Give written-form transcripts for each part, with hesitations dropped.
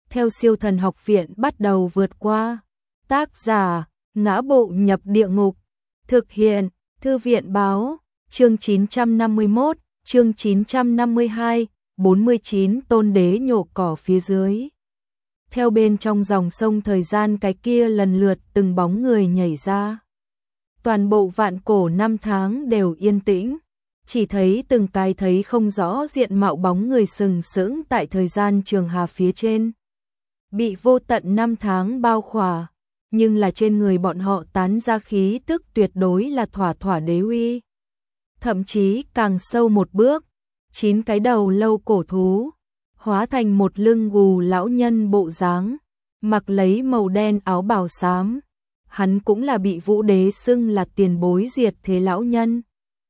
theo Siêu Thần Học Viện bắt đầu vượt qua. Tác giả: Ngã Bộ Nhập Địa Ngục. Thực hiện: Thư viện báo. Chương 951, chương 952, 49 Tôn Đế nhổ cỏ phía dưới. Theo bên trong dòng sông thời gian cái kia lần lượt từng bóng người nhảy ra. Toàn bộ vạn cổ năm tháng đều yên tĩnh, chỉ thấy từng cái thấy không rõ diện mạo bóng người sừng sững tại thời gian trường hà phía trên. Bị vô tận năm tháng bao khỏa, nhưng là trên người bọn họ tán ra khí tức tuyệt đối là thỏa thỏa đế uy. Thậm chí càng sâu một bước, 9 cái đầu lâu cổ thú, hóa thành một lưng gù lão nhân bộ dáng, mặc lấy màu đen áo bào xám. Hắn cũng là bị Vũ Đế xưng là tiền bối diệt thế lão nhân.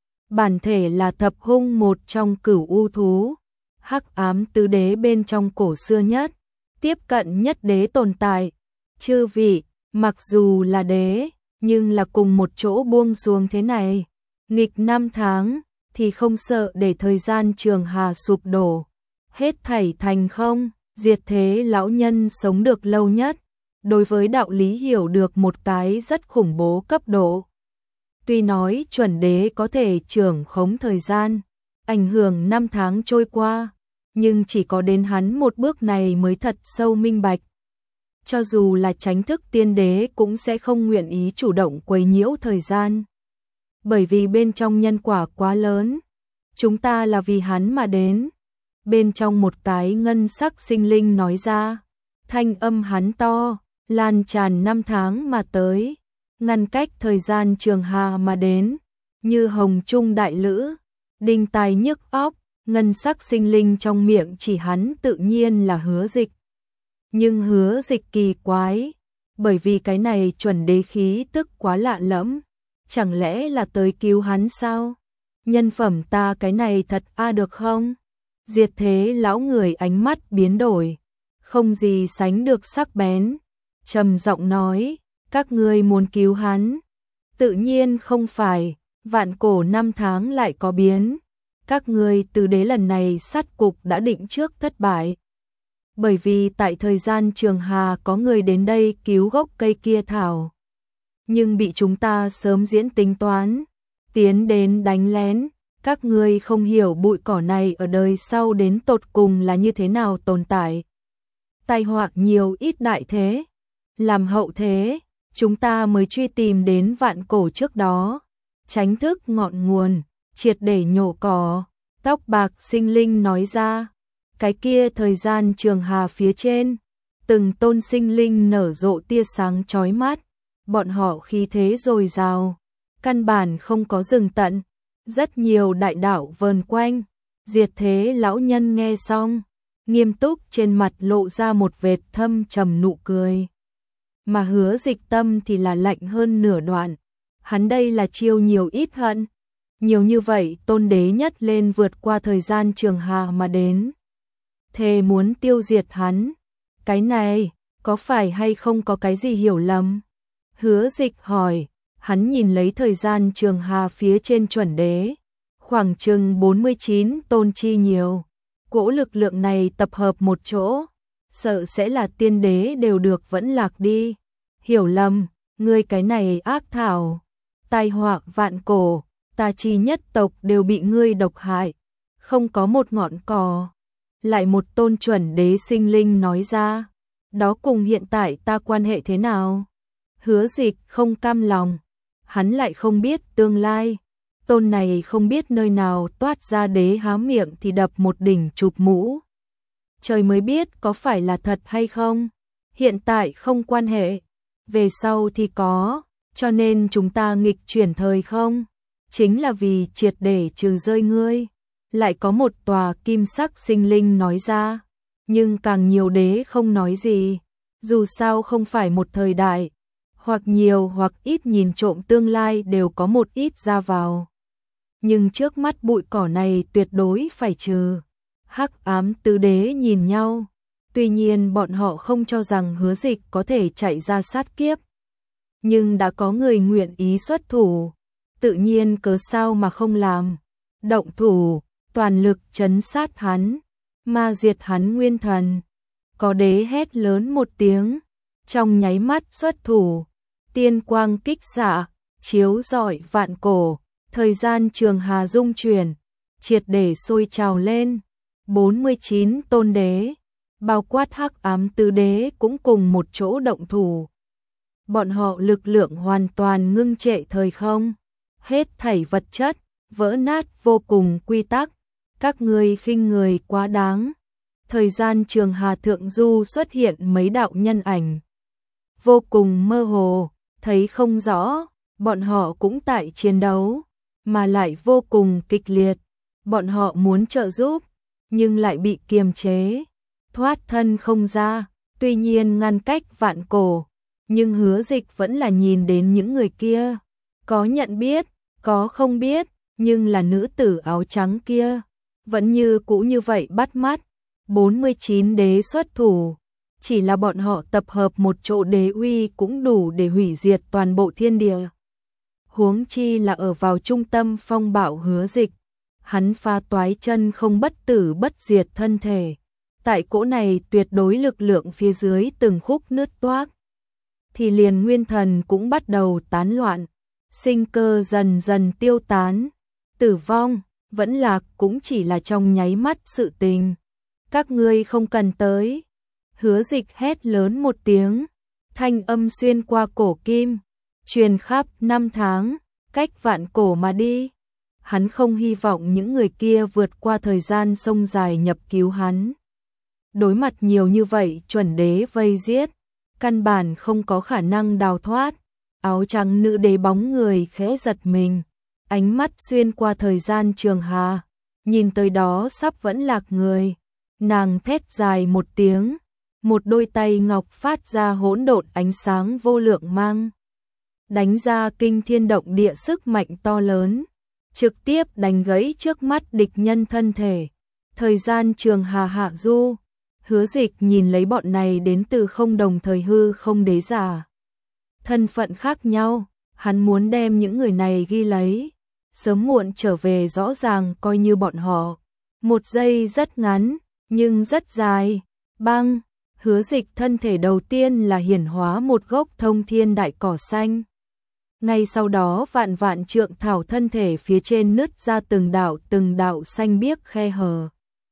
Bản thể là thập hung một trong cửu u thú, hắc ám tứ đế bên trong cổ xưa nhất, tiếp cận nhất đế tồn tại. Chư vị, mặc dù là đế, nhưng là cùng một chỗ buông xuống thế này, nghịch năm tháng, thì không sợ để thời gian trường hà sụp đổ, hết thảy thành không. Diệt thế lão nhân sống được lâu nhất, đối với đạo lý hiểu được một cái rất khủng bố cấp độ. Tuy nói chuẩn đế có thể trưởng khống thời gian, ảnh hưởng năm tháng trôi qua, nhưng chỉ có đến hắn một bước này mới thật sâu minh bạch. Cho dù là chánh thức tiên đế cũng sẽ không nguyện ý chủ động quấy nhiễu thời gian. Bởi vì bên trong nhân quả quá lớn, chúng ta là vì hắn mà đến. Bên trong một cái ngân sắc sinh linh nói ra, thanh âm hắn to, lan tràn năm tháng mà tới, ngăn cách thời gian trường hà mà đến, như hồng trung đại lữ, đinh tai nhức óc. Ngân sắc sinh linh trong miệng chỉ hắn tự nhiên là Hứa Dịch. Nhưng Hứa Dịch kỳ quái, bởi vì cái này chuẩn đế khí tức quá lạ lẫm, chẳng lẽ là tới cứu hắn sao? Nhân phẩm ta cái này thật được không? Diệt thế lão người ánh mắt biến đổi, không gì sánh được sắc bén, trầm giọng nói, các ngươi muốn cứu hắn? Tự nhiên không phải, vạn cổ năm tháng lại có biến. Các ngươi từ đế lần này sát cục đã định trước thất bại. Bởi vì tại thời gian trường hà có người đến đây cứu gốc cây kia thảo. Nhưng bị chúng ta sớm diễn tính toán, tiến đến đánh lén. Các ngươi không hiểu bụi cỏ này ở đời sau đến tột cùng là như thế nào tồn tại. Tai họa nhiều ít đại thế. Làm hậu thế, chúng ta mới truy tìm đến vạn cổ trước đó. Tránh thức ngọn nguồn, triệt để nhổ cỏ. Tóc bạc sinh linh nói ra, cái kia thời gian trường hà phía trên, từng tôn sinh linh nở rộ tia sáng chói mắt, bọn họ khí thế dồi dào, căn bản không có dừng tận, rất nhiều đại đạo vờn quanh. Diệt thế lão nhân nghe xong, nghiêm túc trên mặt lộ ra một vệt thâm trầm nụ cười. Mà Hứa Dịch tâm thì là lạnh hơn nửa đoạn, hắn đây là chiêu nhiều ít hận. Nhiều như vậy tôn đế nhất lên vượt qua thời gian trường hà mà đến. Thề muốn tiêu diệt hắn. Cái này, có phải hay không có cái gì hiểu lầm? Hứa Dịch hỏi, hắn nhìn lấy thời gian trường hà phía trên chuẩn đế. Khoảng chừng 49 tôn chi nhiều. Cỗ lực lượng này tập hợp một chỗ, sợ sẽ là tiên đế đều được vẫn lạc đi. Hiểu lầm, ngươi cái này ác thảo. Tai họa vạn cổ. Ta chi nhất tộc đều bị ngươi độc hại, không có một ngọn cỏ. Lại một tôn chuẩn đế sinh linh nói ra, đó cùng hiện tại ta quan hệ thế nào? Hứa Dịch không cam lòng, hắn lại không biết tương lai. Tôn này không biết nơi nào toát ra đế há miệng thì đập một đỉnh chụp mũ. Trời mới biết có phải là thật hay không. Hiện tại không quan hệ, về sau thì có, cho nên chúng ta nghịch chuyển thời không? Chính là vì triệt để trừ rơi ngươi. Lại có một tòa kim sắc sinh linh nói ra, nhưng càng nhiều đế không nói gì. Dù sao không phải một thời đại, hoặc nhiều hoặc ít nhìn trộm tương lai đều có một ít ra vào. Nhưng trước mắt bụi cỏ này tuyệt đối phải trừ. Hắc ám tứ đế nhìn nhau, tuy nhiên bọn họ không cho rằng Hứa Dịch có thể chạy ra sát kiếp. Nhưng đã có người nguyện ý xuất thủ, tự nhiên cớ sao mà không làm. Động thủ, toàn lực trấn sát hắn, ma diệt hắn nguyên thần. có đế hét lớn một tiếng, trong nháy mắt xuất thủ, tiên quang kích xạ, chiếu rọi vạn cổ, thời gian trường hà rung chuyển, triệt để sôi trào lên. 49 tôn đế, bao quát hắc ám tứ đế cũng cùng một chỗ động thủ. Bọn họ lực lượng hoàn toàn ngưng trệ thời không, hết thảy vật chất, vỡ nát vô cùng quy tắc, các ngươi khinh người quá đáng. Thời gian trường hà thượng du xuất hiện mấy đạo nhân ảnh, vô cùng mơ hồ, thấy không rõ, bọn họ cũng tại chiến đấu, mà lại vô cùng kịch liệt, bọn họ muốn trợ giúp, nhưng lại bị kiềm chế, thoát thân không ra, tuy nhiên ngăn cách vạn cổ, nhưng Hứa Dịch vẫn là nhìn đến những người kia, có nhận biết, có không biết, nhưng là nữ tử áo trắng kia, vẫn như cũ như vậy bắt mắt. 49 đế xuất thủ, chỉ là bọn họ tập hợp một chỗ đế uy cũng đủ để hủy diệt toàn bộ thiên địa. Huống chi là ở vào trung tâm phong bạo Hứa Dịch, hắn phá toái chân không bất tử bất diệt thân thể, tại cỗ này tuyệt đối lực lượng phía dưới từng khúc nứt toác, thì liền nguyên thần cũng bắt đầu tán loạn, sinh cơ dần dần tiêu tán, tử vong, vẫn lạc cũng chỉ là trong nháy mắt sự tình. Các ngươi không cần tới. Hứa Dịch hét lớn một tiếng, thanh âm xuyên qua cổ kim, truyền khắp năm tháng, cách vạn cổ mà đi. Hắn không hy vọng những người kia vượt qua thời gian sông dài nhập cứu hắn. Đối mặt nhiều như vậy chuẩn đế vây giết, căn bản không có khả năng đào thoát. Áo trắng nữ đế bóng người khẽ giật mình, ánh mắt xuyên qua thời gian trường hà, nhìn tới đó sắp vẫn lạc người. Nàng thét dài một tiếng, một đôi tay ngọc phát ra hỗn độn ánh sáng vô lượng mang, đánh ra kinh thiên động địa sức mạnh to lớn, trực tiếp đánh gãy trước mắt địch nhân thân thể. Thời gian trường hà hạ du, Hứa Dịch nhìn lấy bọn này đến từ không đồng thời hư không đế giả. Thân phận khác nhau, hắn muốn đem những người này ghi lấy, sớm muộn trở về rõ ràng coi như bọn họ. Một giây rất ngắn, nhưng rất dài. Băng, Hứa Dịch thân thể đầu tiên là hiển hóa một gốc thông thiên đại cỏ xanh. Ngay sau đó vạn vạn trượng thảo thân thể phía trên nứt ra từng đạo xanh biếc khe hở,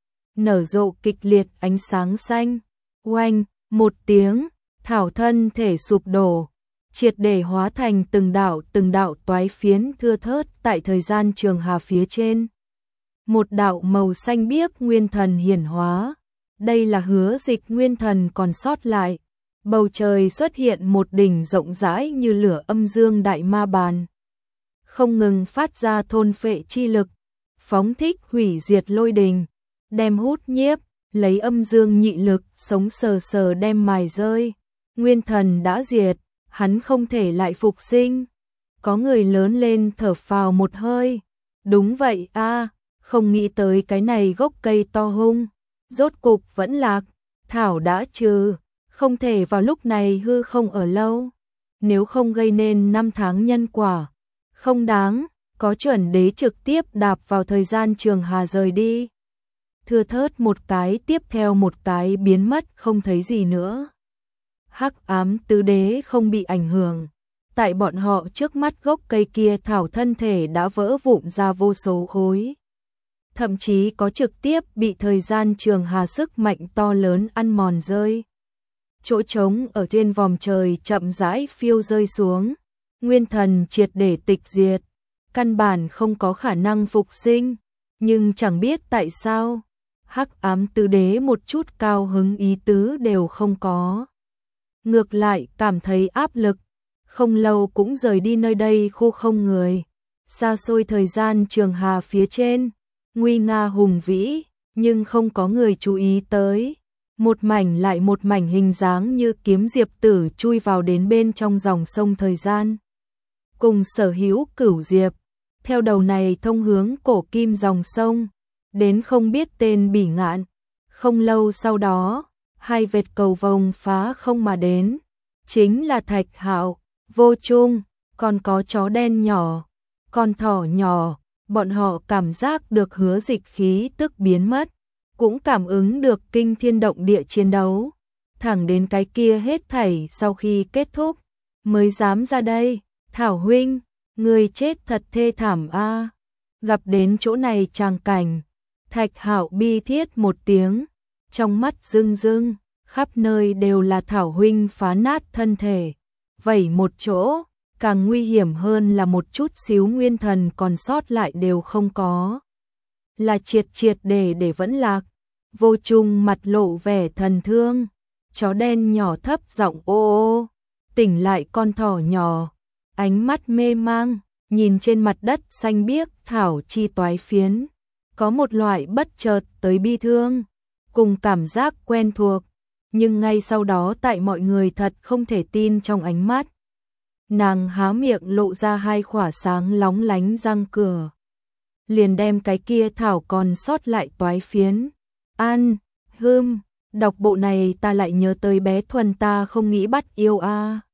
nở rộ kịch liệt ánh sáng xanh. Oanh, một tiếng, thảo thân thể sụp đổ, triệt để hóa thành từng đạo toái phiến thưa thớt tại thời gian trường hà phía trên. Một đạo màu xanh biếc nguyên thần hiển hóa, đây là Hứa Dịch nguyên thần còn sót lại. Bầu trời xuất hiện một đỉnh rộng rãi như lửa âm dương đại ma bàn, không ngừng phát ra thôn phệ chi lực, phóng thích hủy diệt lôi đình, đem hút nhiếp, lấy âm dương nhị lực sống sờ sờ đem mài rơi. Nguyên thần đã diệt, hắn không thể lại phục sinh. Có người lớn lên thở phào một hơi. Đúng vậy a, không nghĩ tới cái này gốc cây to hung, rốt cục vẫn lạc, thảo đã trừ, không thể vào lúc này hư không ở lâu, nếu không gây nên 5 tháng nhân quả, không đáng. Có chuẩn đế trực tiếp đạp vào thời gian trường hà rời đi, thưa thớt một cái tiếp theo một cái biến mất không thấy gì nữa. Hắc ám tứ đế không bị ảnh hưởng, tại bọn họ trước mắt gốc cây kia thảo thân thể đã vỡ vụn ra vô số khối, thậm chí có trực tiếp bị thời gian trường hà sức mạnh to lớn ăn mòn rơi. Chỗ trống ở trên vòm trời chậm rãi phiêu rơi xuống, nguyên thần triệt để tịch diệt, căn bản không có khả năng phục sinh, nhưng chẳng biết tại sao, hắc ám tứ đế một chút cao hứng ý tứ đều không có. Ngược lại cảm thấy áp lực, không lâu cũng rời đi nơi đây khu không người. Xa xôi thời gian trường hà phía trên, nguy nga hùng vĩ, nhưng không có người chú ý tới. Một mảnh lại một mảnh hình dáng như kiếm diệp tử chui vào đến bên trong dòng sông thời gian. Cùng sở hữu cửu diệp, theo đầu này thông hướng cổ kim dòng sông, đến không biết tên bỉ ngạn. Không lâu sau đó, hai vệt cầu vồng phá không mà đến, chính là Thạch Hạo, Vô Trung, còn có chó đen nhỏ, con thỏ nhỏ. Bọn họ cảm giác được Hứa Dịch khí tức biến mất, cũng cảm ứng được kinh thiên động địa chiến đấu, thẳng đến cái kia hết thảy sau khi kết thúc, mới dám ra đây. Thảo huynh, người chết thật thê thảm a. Gặp đến chỗ này tràng cảnh, Thạch Hạo bi thiết một tiếng, trong mắt rưng rưng, khắp nơi đều là Thảo huynh phá nát thân thể, vẩy một chỗ, càng nguy hiểm hơn là một chút xíu nguyên thần còn sót lại đều không có. Là triệt triệt để vẫn lạc. Vô Trung mặt lộ vẻ thần thương, chó đen nhỏ thấp giọng ô ô, tỉnh lại con thỏ nhỏ, ánh mắt mê mang, nhìn trên mặt đất xanh biếc thảo chi toái phiến, có một loại bất chợt tới bi thương, cùng cảm giác quen thuộc, nhưng ngay sau đó tại mọi người thật không thể tin trong ánh mắt. Nàng há miệng lộ ra hai khỏa sáng lóng lánh răng cửa, liền đem cái kia thảo còn sót lại toái phiến ăn. Đọc bộ này ta lại nhớ tới bé Thuần ta không nghĩ bắt yêu a.